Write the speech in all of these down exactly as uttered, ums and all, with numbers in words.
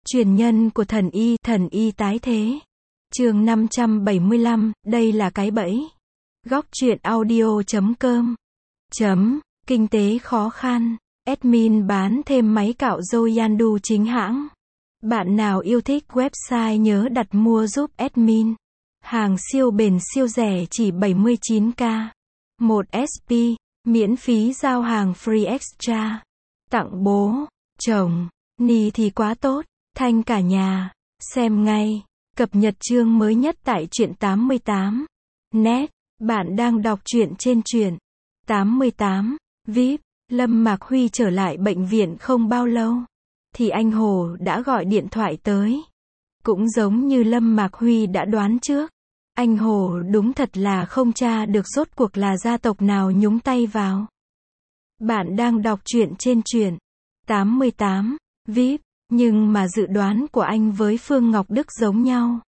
Truyền nhân của thần y, thần y tái thế. Chương năm trăm bảy mươi lăm, đây là cái bẫy. Góc truyện audio chấm com. Chấm, kinh tế khó khăn. Admin bán thêm máy cạo râu Yandu chính hãng. Bạn nào yêu thích website nhớ đặt mua giúp admin. Hàng siêu bền siêu rẻ chỉ bảy mươi chín k. một ét pê, miễn phí giao hàng free extra. Tặng bố, chồng, ni thì quá tốt, thanh cả nhà. Xem ngay, cập nhật chương mới nhất tại truyện tám mươi tám. Net, bạn đang đọc truyện trên truyện tám mươi tám. vê i pê, Lâm Mạc Huy trở lại bệnh viện không bao lâu, thì anh Hồ đã gọi điện thoại tới. Cũng giống như Lâm Mạc Huy đã đoán trước, anh Hồ đúng thật là không tra được rốt cuộc là gia tộc nào nhúng tay vào. Bạn đang đọc truyện trên truyện tám mươi tám. vê i pê, nhưng mà dự đoán của anh với Phương Ngọc Đức giống nhau.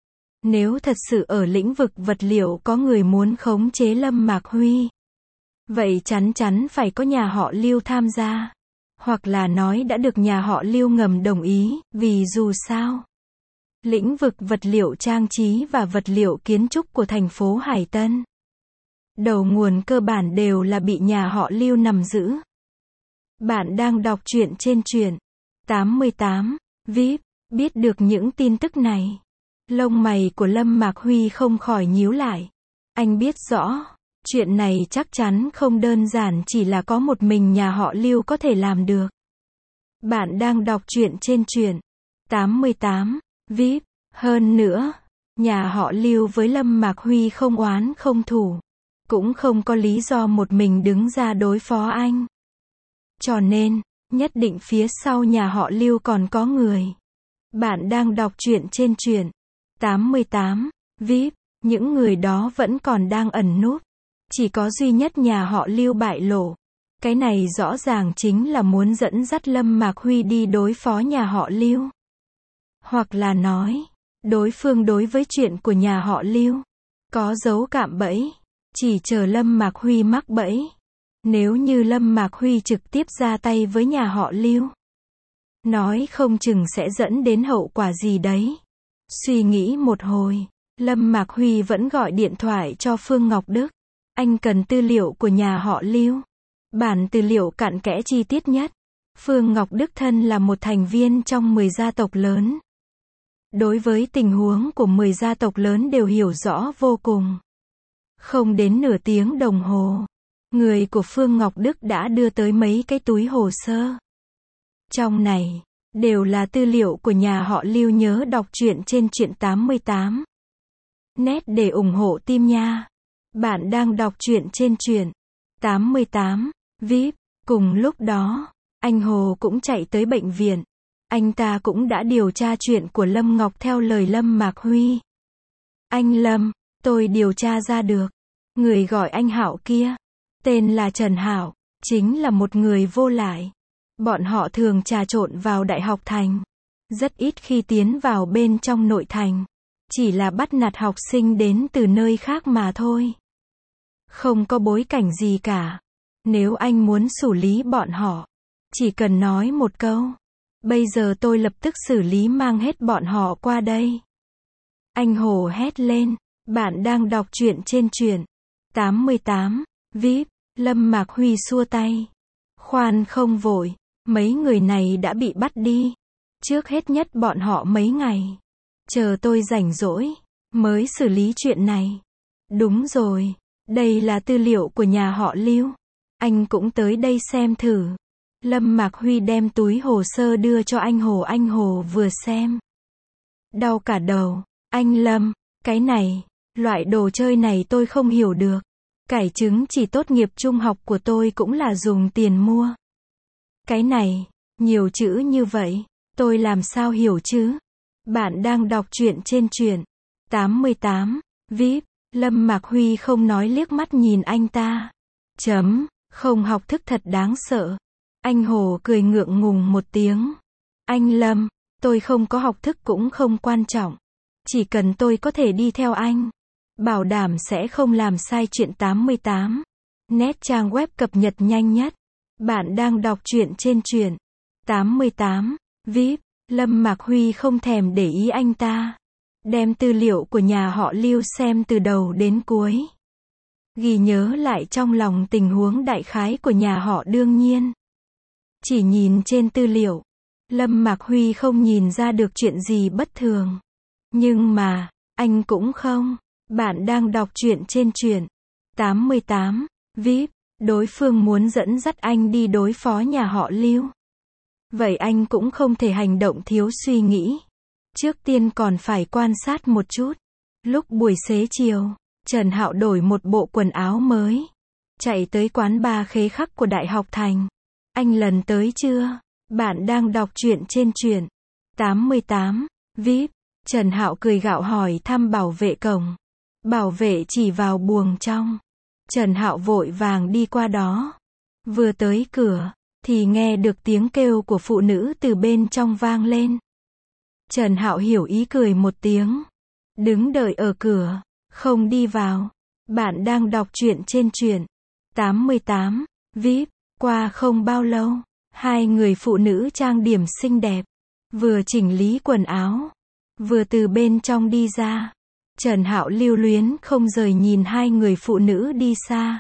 Nếu thật sự ở lĩnh vực vật liệu có người muốn khống chế Lâm Mạc Huy, vậy chắn chắn phải có nhà họ Lưu tham gia. Hoặc là nói đã được nhà họ Lưu ngầm đồng ý, vì dù sao, lĩnh vực vật liệu trang trí và vật liệu kiến trúc của thành phố Hải Tân, đầu nguồn cơ bản đều là bị nhà họ Lưu nắm giữ. Bạn đang đọc truyện trên truyện tám mươi tám. vê i pê, biết được những tin tức này, lông mày của Lâm Mạc Huy không khỏi nhíu lại. Anh biết rõ, chuyện này chắc chắn không đơn giản chỉ là có một mình nhà họ Lưu có thể làm được. Bạn đang đọc truyện trên truyện tám mươi tám. vê i pê, hơn nữa, nhà họ Lưu với Lâm Mạc Huy không oán không thù, cũng không có lý do một mình đứng ra đối phó anh. Cho nên, nhất định phía sau nhà họ Lưu còn có người. Bạn đang đọc truyện trên truyện tám mươi tám. vê i pê, những người đó vẫn còn đang ẩn núp. Chỉ có duy nhất nhà họ Lưu bại lộ. Cái này rõ ràng chính là muốn dẫn dắt Lâm Mạc Huy đi đối phó nhà họ Lưu. Hoặc là nói, đối phương đối với chuyện của nhà họ Lưu có dấu cạm bẫy, chỉ chờ Lâm Mạc Huy mắc bẫy. Nếu như Lâm Mạc Huy trực tiếp ra tay với nhà họ Lưu, nói không chừng sẽ dẫn đến hậu quả gì đấy. Suy nghĩ một hồi, Lâm Mạc Huy vẫn gọi điện thoại cho Phương Ngọc Đức. Anh cần tư liệu của nhà họ Lưu. Bản tư liệu cặn kẽ chi tiết nhất. Phương Ngọc Đức thân là một thành viên trong mười gia tộc lớn. Đối với tình huống của mười gia tộc lớn đều hiểu rõ vô cùng. Không đến nửa tiếng đồng hồ, người của Phương Ngọc Đức đã đưa tới mấy cái túi hồ sơ. Trong này, đều là tư liệu của nhà họ Lưu. Nhớ đọc truyện trên truyện tám mươi tám. Net để ủng hộ team nha. Bạn đang đọc truyện trên truyện tám mươi tám. vê i pê, cùng lúc đó, anh Hồ cũng chạy tới bệnh viện. Anh ta cũng đã điều tra chuyện của Lâm Ngọc theo lời Lâm Mạc Huy. Anh Lâm, tôi điều tra ra được. Người gọi anh Hạo kia, tên là Trần Hạo, chính là một người vô lại. Bọn họ thường trà trộn vào Đại học Thành, rất ít khi tiến vào bên trong nội thành. Chỉ là bắt nạt học sinh đến từ nơi khác mà thôi. Không có bối cảnh gì cả. Nếu anh muốn xử lý bọn họ, chỉ cần nói một câu. Bây giờ tôi lập tức xử lý mang hết bọn họ qua đây. Anh Hồ hét lên. Bạn đang đọc truyện trên truyện tám mươi tám. vê i pê, Lâm Mạc Huy xua tay. Khoan không vội, mấy người này đã bị bắt đi. Trước hết nhất bọn họ mấy ngày. Chờ tôi rảnh rỗi, mới xử lý chuyện này. Đúng rồi, đây là tư liệu của nhà họ Lưu. Anh cũng tới đây xem thử. Lâm Mạc Huy đem túi hồ sơ đưa cho anh Hồ. Anh Hồ vừa xem, đau cả đầu. Anh Lâm, cái này, loại đồ chơi này tôi không hiểu được. Cải chứng chỉ tốt nghiệp trung học của tôi cũng là dùng tiền mua. Cái này, nhiều chữ như vậy, tôi làm sao hiểu chứ? Bạn đang đọc truyện trên truyện tám mươi tám. vê i pê, Lâm Mạc Huy không nói, liếc mắt nhìn anh ta. Chấm, không học thức thật đáng sợ. Anh Hồ cười ngượng ngùng một tiếng. Anh Lâm, tôi không có học thức cũng không quan trọng. Chỉ cần tôi có thể đi theo anh, bảo đảm sẽ không làm sai. Chuyện tám mươi tám. Net trang web cập nhật nhanh nhất. Bạn đang đọc truyện trên truyện tám mươi tám. vê i pê, Lâm Mạc Huy không thèm để ý anh ta. Đem tư liệu của nhà họ Lưu xem từ đầu đến cuối. Ghi nhớ lại trong lòng tình huống đại khái của nhà họ đương nhiên. Chỉ nhìn trên tư liệu, Lâm Mạc Huy không nhìn ra được chuyện gì bất thường. Nhưng mà, anh cũng không. Bạn đang đọc truyện trên truyện tám mươi tám, vê i pê, đối phương muốn dẫn dắt anh đi đối phó nhà họ Lưu. Vậy anh cũng không thể hành động thiếu suy nghĩ. Trước tiên còn phải quan sát một chút. Lúc buổi xế chiều, Trần Hạo đổi một bộ quần áo mới. Chạy tới quán bar Khế Khắc của Đại học Thành. Anh lần tới chưa? Bạn đang đọc truyện trên truyện tám mươi tám, vê i pê. Trần Hạo cười gạo hỏi thăm bảo vệ cổng. Bảo vệ chỉ vào buồng trong. Trần Hạo vội vàng đi qua đó. Vừa tới cửa, thì nghe được tiếng kêu của phụ nữ từ bên trong vang lên. Trần Hạo hiểu ý cười một tiếng. Đứng đợi ở cửa, không đi vào. Bạn đang đọc truyện trên truyện tám mươi tám, vê i pê. Qua không bao lâu, hai người phụ nữ trang điểm xinh đẹp, vừa chỉnh lý quần áo, vừa từ bên trong đi ra. Trần Hạo lưu luyến không rời nhìn hai người phụ nữ đi xa.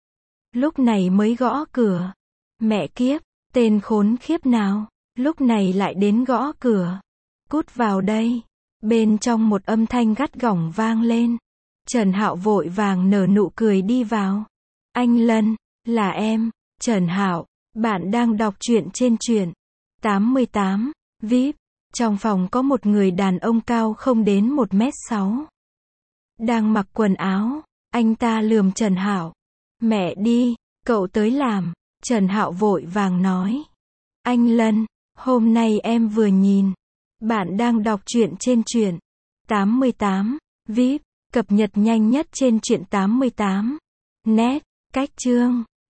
Lúc này mới gõ cửa. Mẹ kiếp, tên khốn khiếp nào, lúc này lại đến gõ cửa. Cút vào đây. Bên trong một âm thanh gắt gỏng vang lên. Trần Hạo vội vàng nở nụ cười đi vào. Anh Lân, là em. Trần Hạo, bạn đang đọc truyện trên truyện tám mươi tám, vê i pê. Trong phòng có một người đàn ông cao không đến một mét sáu. Đang mặc quần áo. Anh ta lườm Trần Hạo. Mẹ đi, cậu tới làm. Trần Hạo vội vàng nói. Anh Lân, hôm nay em vừa nhìn. Bạn đang đọc truyện trên truyện tám mươi tám, vê i pê. Cập nhật nhanh nhất trên truyện tám mươi tám. Net, cách chương.